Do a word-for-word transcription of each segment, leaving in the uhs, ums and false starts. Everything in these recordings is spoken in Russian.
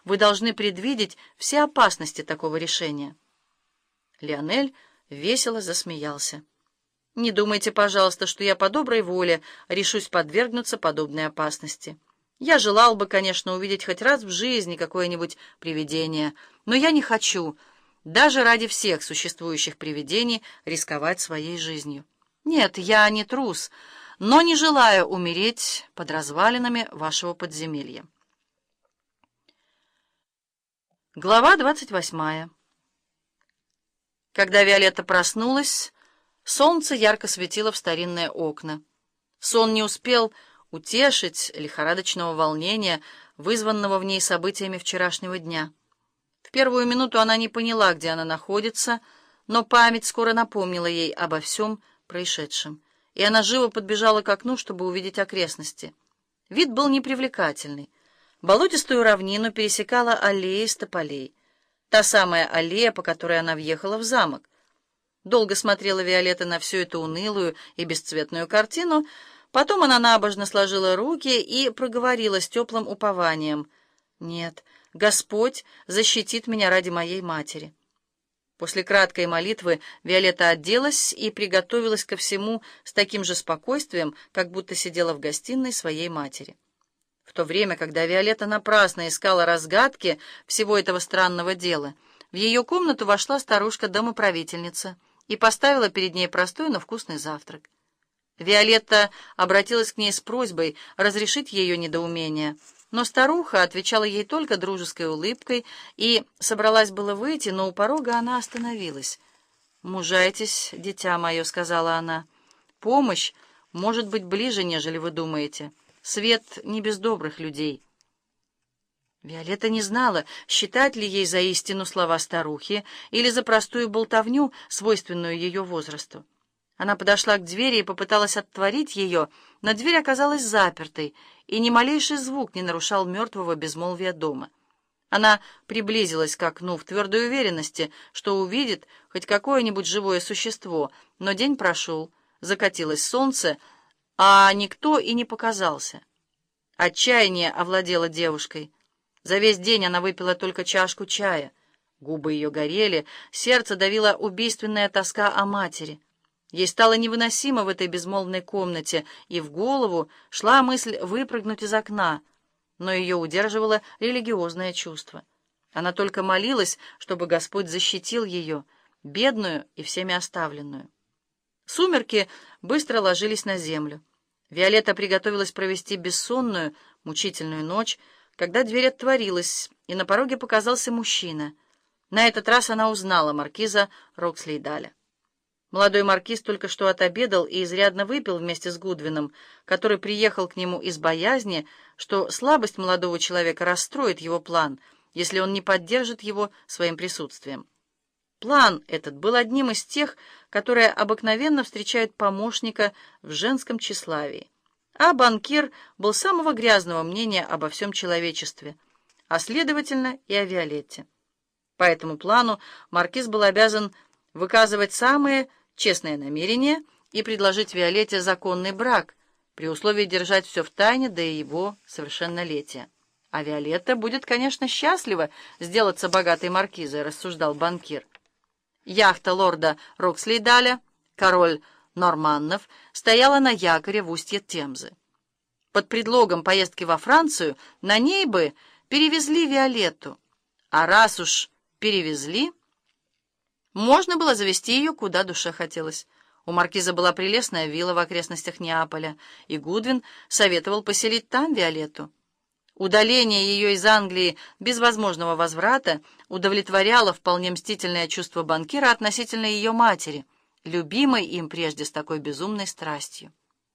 Вы должны предвидеть все опасности такого решения». Лионель весело засмеялся. «Не думайте, пожалуйста, что я по доброй воле решусь подвергнуться подобной опасности. Я желал бы, конечно, увидеть хоть раз в жизни какое-нибудь привидение, но я не хочу, даже ради всех существующих привидений, рисковать своей жизнью. Нет, я не трус, но не желаю умереть под развалинами вашего подземелья». Глава двадцать восьмая. Когда Виолетта проснулась, солнце ярко светило в старинные окна. Сон не успел утешить лихорадочного волнения, вызванного в ней событиями вчерашнего дня. В первую минуту она не поняла, где она находится, но память скоро напомнила ей обо всем происшедшем, и она живо подбежала к окну, чтобы увидеть окрестности. Вид был непривлекательный. Болотистую равнину пересекала аллея из тополей. Та самая аллея, по которой она въехала в замок. Долго смотрела Виолетта на всю эту унылую и бесцветную картину, потом она набожно сложила руки и проговорила с теплым упованием: «Нет, Господь защитит меня ради моей матери». После краткой молитвы Виолетта оделась и приготовилась ко всему с таким же спокойствием, как будто сидела в гостиной своей матери. В то время, когда Виолетта напрасно искала разгадки всего этого странного дела, в ее комнату вошла старушка-домоправительница и поставила перед ней простой, но вкусный завтрак. Виолетта обратилась к ней с просьбой разрешить ее недоумение, но старуха отвечала ей только дружеской улыбкой и собралась было выйти, но у порога она остановилась. «Мужайтесь, дитя мое», — сказала она. «Помощь может быть ближе, нежели вы думаете. Свет не без добрых людей». Виолетта не знала, считать ли ей за истину слова старухи или за простую болтовню, свойственную ее возрасту. Она подошла к двери и попыталась отворить ее, но дверь оказалась запертой, и ни малейший звук не нарушал мертвого безмолвия дома. Она приблизилась к окну в твердой уверенности, что увидит хоть какое-нибудь живое существо, но день прошел, закатилось солнце, а никто и не показался. Отчаяние овладело девушкой. За весь день она выпила только чашку чая. Губы ее горели, сердце давило убийственная тоска о матери. Ей стало невыносимо в этой безмолвной комнате, и в голову шла мысль выпрыгнуть из окна, но ее удерживало религиозное чувство. Она только молилась, чтобы Господь защитил ее, бедную и всеми оставленную. Сумерки быстро ложились на землю. Виолетта приготовилась провести бессонную, мучительную ночь, когда дверь отворилась, и на пороге показался мужчина. На этот раз она узнала маркиза Рокслейдаля. Молодой маркиз только что отобедал и изрядно выпил вместе с Гудвином, который приехал к нему из боязни, что слабость молодого человека расстроит его план, если он не поддержит его своим присутствием. План этот был одним из тех, которые обыкновенно встречают помощника в женском тщеславии. А банкир был самого грязного мнения обо всем человечестве, а следовательно и о Виолетте. По этому плану маркиз был обязан выказывать самые честные намерения и предложить Виолетте законный брак, при условии держать все в тайне до его совершеннолетия. А Виолетта будет, конечно, счастлива сделаться богатой маркизой, рассуждал банкир. Яхта лорда Рокслейдаля, король Норманнов, стояла на якоре в устье Темзы. Под предлогом поездки во Францию на ней бы перевезли Виолетту, а раз уж перевезли, можно было завести ее куда душе хотелось. У маркиза была прелестная вилла в окрестностях Неаполя, и Гудвин советовал поселить там Виолетту. Удаление ее из Англии без возможного возврата удовлетворяло вполне мстительное чувство банкира относительно ее матери, любимой им прежде с такой безумной страстью.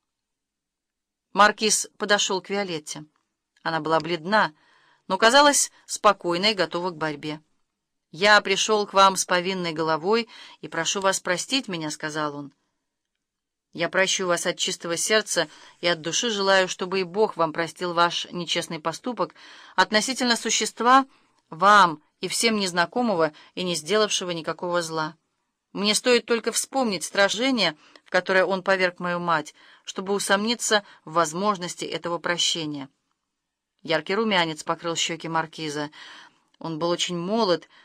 Маркиз подошел к Виолетте. Она была бледна, но казалась спокойной и готова к борьбе. «Я пришел к вам с повинной головой и прошу вас простить меня», — сказал он. «Я прощу вас от чистого сердца и от души желаю, чтобы и Бог вам простил ваш нечестный поступок относительно существа, вам и всем незнакомого и не сделавшего никакого зла. Мне стоит только вспомнить стражение, в которое он поверг мою мать, чтобы усомниться в возможности этого прощения. Яркий румянец покрыл щеки маркиза. Он был очень молод,